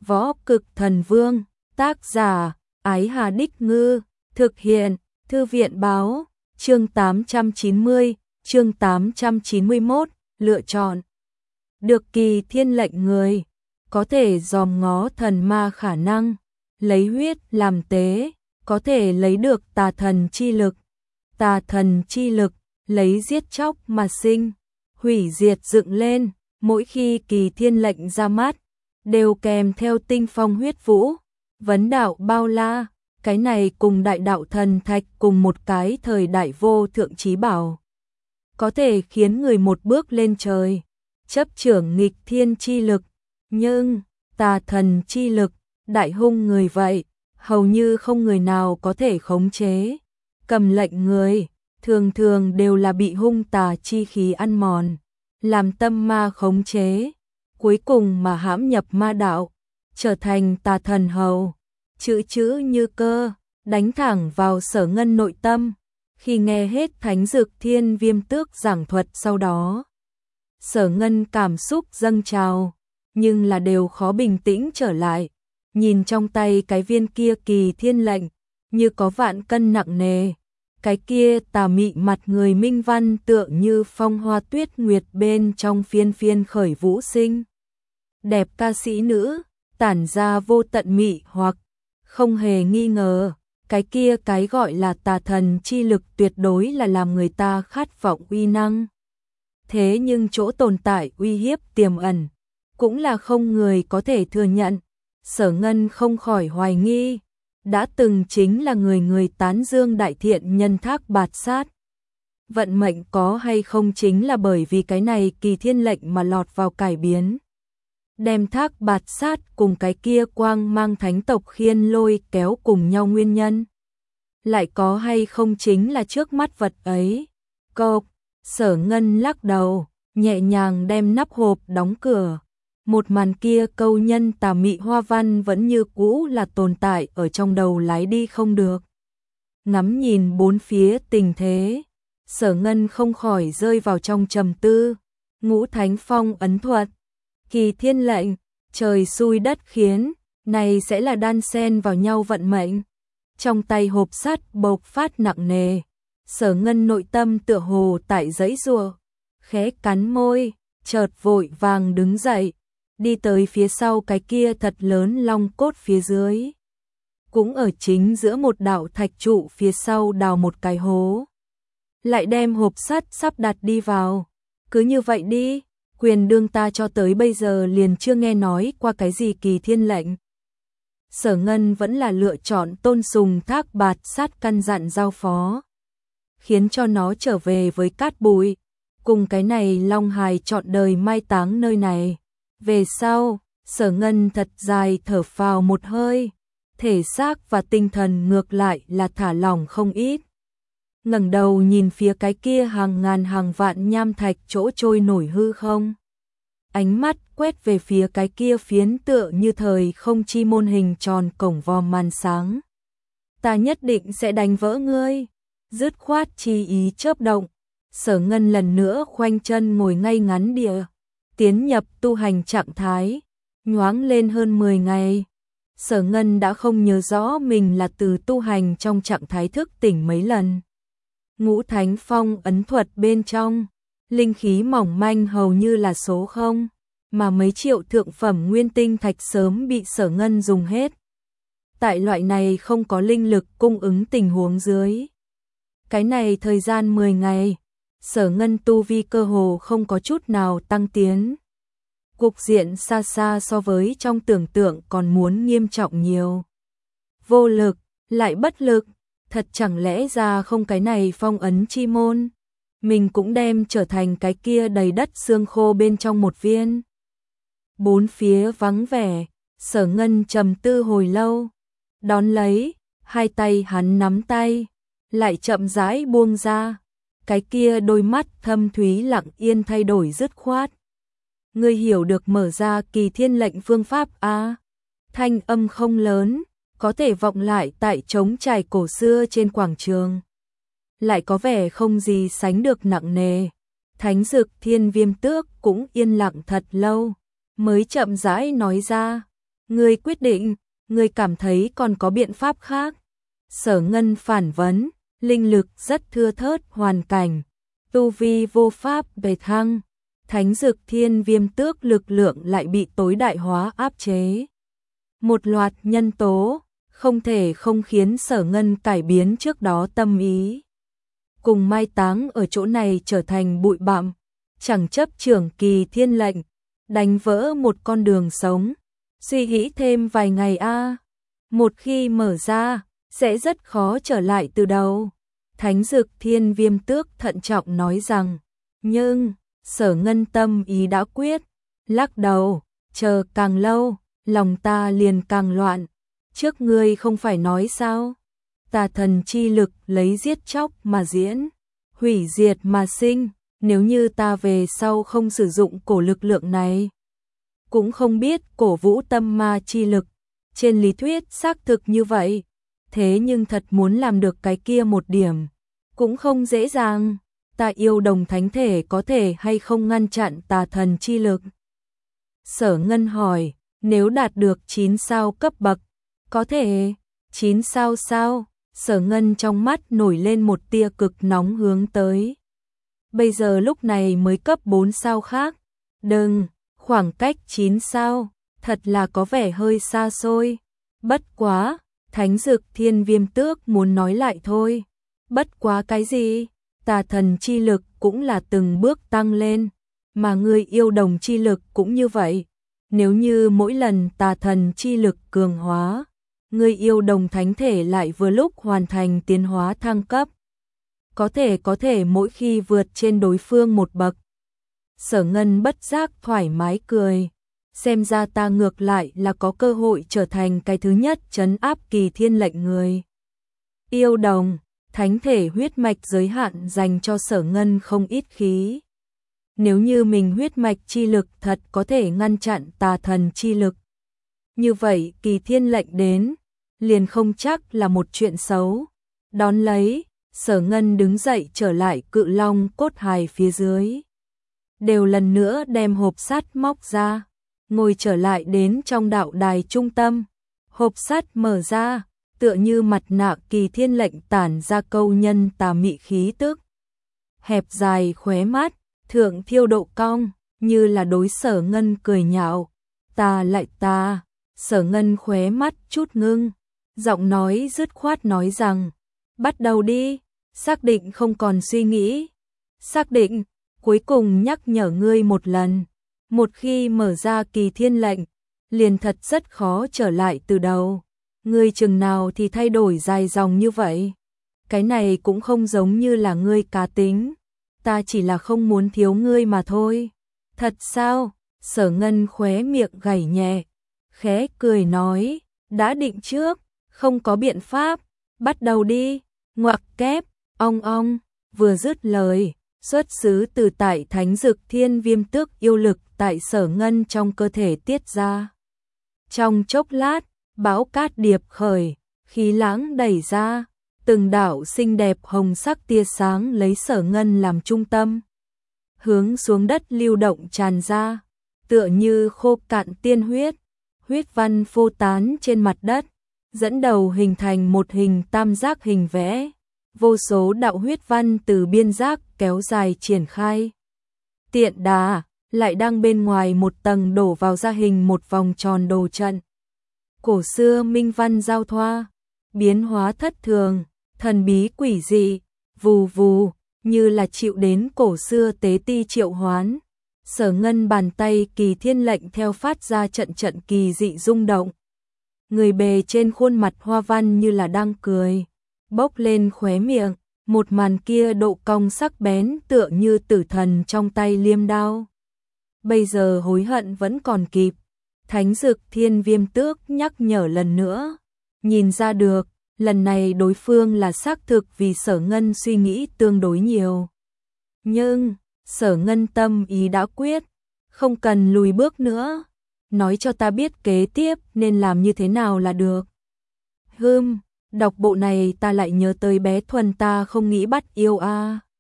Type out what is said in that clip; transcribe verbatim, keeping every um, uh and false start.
Võ Cực Thần Vương, tác giả, Ái Hà Đích Ngư, thực hiện, Thư viện Báo, chương tám trăm chín mươi, chương tám trăm chín mươi mốt, lựa chọn. Được Kỳ Thiên lệnh người, có thể dòm ngó thần ma khả năng, lấy huyết làm tế, có thể lấy được tà thần chi lực. Tà thần chi lực, lấy giết chóc mà sinh, hủy diệt dựng lên, mỗi khi Kỳ Thiên lệnh ra mắt, đều kèm theo tinh phong huyết vũ, vấn đạo bao la, cái này cùng đại đạo thần thạch cùng một cái thời đại vô thượng trí bảo. Có thể khiến người một bước lên trời, chấp trưởng nghịch thiên chi lực, nhưng tà thần chi lực, đại hung người vậy, hầu như không người nào có thể khống chế. Cầm lệnh người, thường thường đều là bị hung tà chi khí ăn mòn, làm tâm ma khống chế, cuối cùng mà hãm nhập ma đạo, trở thành tà thần hầu. Chữ chữ như cơ, đánh thẳng vào Sở Ngân nội tâm. Khi nghe hết Thánh Dược Thiên Viêm Tước giảng thuật sau đó, Sở Ngân cảm xúc dâng trào, nhưng là đều khó bình tĩnh trở lại. Nhìn trong tay cái viên kia Kỳ Thiên lệnh, như có vạn cân nặng nề. Cái kia tà mị mặt người minh văn tựa như phong hoa tuyết nguyệt bên trong phiên phiên khởi vũ sinh. Đẹp ca sĩ nữ, tản ra vô tận mị hoặc, không hề nghi ngờ, cái kia cái gọi là tà thần chi lực tuyệt đối là làm người ta khát vọng uy năng. Thế nhưng chỗ tồn tại uy hiếp tiềm ẩn, cũng là không người có thể thừa nhận. Sở Ngân không khỏi hoài nghi, đã từng chính là người người tán dương đại thiện nhân Thác Bạt Sát. Vận mệnh có hay không chính là bởi vì cái này Kỳ Thiên lệnh mà lọt vào cải biến. Đem Thác Bạt Sát cùng cái kia quang mang thánh tộc Khiên Lôi kéo cùng nhau nguyên nhân. Lại có hay không chính là trước mắt vật ấy. Cộp, Sở Ngân lắc đầu, nhẹ nhàng đem nắp hộp đóng cửa. Một màn kia câu nhân tà mị hoa văn vẫn như cũ là tồn tại ở trong đầu lái đi không được. Ngắm nhìn bốn phía tình thế, Sở Ngân không khỏi rơi vào trong trầm tư. Ngũ Thánh Phong ấn thuật, Kỳ Thiên lệnh, trời xui đất khiến, này sẽ là đan xen vào nhau vận mệnh. Trong tay hộp sắt bộc phát nặng nề, Sở Ngân nội tâm tựa hồ tại giãy giụa, khẽ cắn môi, chợt vội vàng đứng dậy, đi tới phía sau cái kia thật lớn long cốt phía dưới. Cũng ở chính giữa một đạo thạch trụ phía sau đào một cái hố. Lại đem hộp sắt sắp đặt đi vào. Cứ như vậy đi, quyền đương ta cho tới bây giờ liền chưa nghe nói qua cái gì Kỳ Thiên lệnh. Sở Ngân vẫn là lựa chọn tôn sùng Thác Bạt Sát căn dặn giao phó, khiến cho nó trở về với cát bụi, cùng cái này long hài trọn đời mai táng nơi này. Về sau, Sở Ngân thật dài thở phào một hơi, thể xác và tinh thần ngược lại là thả lỏng không ít. Ngẩng đầu nhìn phía cái kia hàng ngàn hàng vạn nham thạch chỗ trôi nổi hư không. Ánh mắt quét về phía cái kia phiến tựa như thời không chi môn hình tròn cổng vòm màn sáng. Ta nhất định sẽ đánh vỡ ngươi. Dứt khoát chi ý chớp động, Sở Ngân lần nữa khoanh chân ngồi ngay ngắn địa, tiến nhập tu hành trạng thái, nhoáng lên hơn mười ngày. Sở Ngân đã không nhớ rõ mình là từ tu hành trong trạng thái thức tỉnh mấy lần. Ngũ Thánh Phong ấn thuật bên trong, linh khí mỏng manh hầu như là số không, mà mấy triệu thượng phẩm nguyên tinh thạch sớm bị Sở Ngân dùng hết. Tại loại này không có linh lực cung ứng tình huống dưới, cái này thời gian mười ngày, Sở Ngân tu vi cơ hồ không có chút nào tăng tiến. Cục diện xa xa so với trong tưởng tượng còn muốn nghiêm trọng nhiều. Vô lực, lại bất lực, thật chẳng lẽ ra không cái này phong ấn chi môn, mình cũng đem trở thành cái kia đầy đất xương khô bên trong một viên. Bốn phía vắng vẻ, Sở Ngân trầm tư hồi lâu, đón lấy, hai tay hắn nắm tay, lại chậm rãi buông ra. Cái kia đôi mắt thâm thúy lặng yên thay đổi dứt khoát. Ngươi hiểu được mở ra Kỳ Thiên lệnh phương pháp a? Thanh âm không lớn, có thể vọng lại tại trống trải cổ xưa trên quảng trường. Lại có vẻ không gì sánh được nặng nề. Thánh Dược Thiên Viêm Tước cũng yên lặng thật lâu, mới chậm rãi nói ra, Ngươi quyết định, ngươi cảm thấy còn có biện pháp khác. Sở Ngân phản vấn, linh lực rất thưa thớt hoàn cảnh, tu vi vô pháp bề thăng, thánh dực thiên viêm tước lực lượng lại bị tối đại hóa áp chế. Một loạt nhân tố, không thể không khiến Sở Ngân cải biến trước đó tâm ý. Cùng mai táng ở chỗ này trở thành bụi bặm, chẳng chấp trưởng kỳ thiên lệnh, đánh vỡ một con đường sống. Suy nghĩ thêm vài ngày a, một khi mở ra, sẽ rất khó trở lại từ đầu. Thánh dực thiên viêm tước thận trọng nói rằng, nhưng, Sở Ngân tâm ý đã quyết, lắc đầu, chờ càng lâu, lòng ta liền càng loạn. Trước ngươi không phải nói sao? Tà thần chi lực lấy giết chóc mà diễn, hủy diệt mà sinh, nếu như ta về sau không sử dụng cổ lực lượng này, cũng không biết cổ vũ tâm ma chi lực. Trên lý thuyết xác thực như vậy, thế nhưng thật muốn làm được cái kia một điểm, cũng không dễ dàng. Ta yêu đồng thánh thể có thể hay không ngăn chặn tà thần chi lực? Sở Ngân hỏi, nếu đạt được chín sao cấp bậc, có thể. Chín sao sao? Sở Ngân trong mắt nổi lên một tia cực nóng hướng tới. Bây giờ lúc này mới cấp bốn sao khác. Đừng, khoảng cách chín sao, thật là có vẻ hơi xa xôi. Bất quá, thánh dực thiên viêm tước muốn nói lại thôi. Bất quá cái gì? Tà thần chi lực cũng là từng bước tăng lên, mà ngươi yêu đồng chi lực cũng như vậy. Nếu như mỗi lần tà thần chi lực cường hóa, ngươi yêu đồng thánh thể lại vừa lúc hoàn thành tiến hóa thăng cấp, có thể có thể mỗi khi vượt trên đối phương một bậc. Sở Ngân bất giác thoải mái cười, xem ra ta ngược lại là có cơ hội trở thành cái thứ nhất trấn áp kỳ thiên lệnh người. Yêu đồng, thánh thể huyết mạch giới hạn dành cho Sở Ngân không ít khí. Nếu như mình huyết mạch chi lực thật có thể ngăn chặn tà thần chi lực, như vậy kỳ thiên lệnh đến, liền không chắc là một chuyện xấu. Đón lấy, Sở Ngân đứng dậy trở lại cự long cốt hài phía dưới. Đều lần nữa đem hộp sắt móc ra, ngồi trở lại đến trong đạo đài trung tâm. Hộp sắt mở ra, tựa như mặt nạ kỳ thiên lệnh tản ra câu nhân tà mị khí tức. Hẹp dài khóe mắt, thượng thiêu độ cong, như là đối Sở Ngân cười nhạo. Ta lại ta, Sở Ngân khóe mắt chút ngưng, giọng nói dứt khoát nói rằng, bắt đầu đi, xác định không còn suy nghĩ. Xác định, cuối cùng nhắc nhở ngươi một lần, một khi mở ra kỳ thiên lệnh, liền thật rất khó trở lại từ đầu. Ngươi chừng nào thì thay đổi dài dòng như vậy? Cái này cũng không giống như là ngươi cá tính, ta chỉ là không muốn thiếu ngươi mà thôi. Thật sao? Sở Ngân khóe miệng gảy nhẹ, khẽ cười nói, đã định trước, không có biện pháp, bắt đầu đi. Ngoặc kép, ong ong, vừa dứt lời, xuất xứ từ tại thánh dực thiên viêm tước yêu lực tại Sở Ngân trong cơ thể tiết ra. Trong chốc lát, bão cát điệp khởi, khí lãng đẩy ra, từng đạo xinh đẹp hồng sắc tia sáng lấy Sở Ngân làm trung tâm, hướng xuống đất lưu động tràn ra, tựa như khô cạn tiên huyết, huyết văn phô tán trên mặt đất, dẫn đầu hình thành một hình tam giác hình vẽ, vô số đạo huyết văn từ biên giác kéo dài triển khai. Tiện đà, lại đang bên ngoài một tầng đổ vào ra hình một vòng tròn đồ trận. Cổ xưa minh văn giao thoa, biến hóa thất thường, thần bí quỷ dị, vù vù, như là chịu đến cổ xưa tế ti triệu hoán. Sở Ngân bàn tay kỳ thiên lệnh theo phát ra trận trận kỳ dị rung động. Người bề trên khuôn mặt hoa văn như là đang cười, bốc lên khóe miệng, một màn kia độ cong sắc bén tựa như tử thần trong tay liêm đao. Bây giờ hối hận vẫn còn kịp. Thánh dực thiên viêm tước nhắc nhở lần nữa, nhìn ra được, lần này đối phương là xác thực vì Sở Ngân suy nghĩ tương đối nhiều. Nhưng, Sở Ngân tâm ý đã quyết, không cần lùi bước nữa, nói cho ta biết kế tiếp nên làm như thế nào là được. Hừm, đọc bộ này ta lại nhớ tới bé Thuần ta không nghĩ bắt yêu a. À.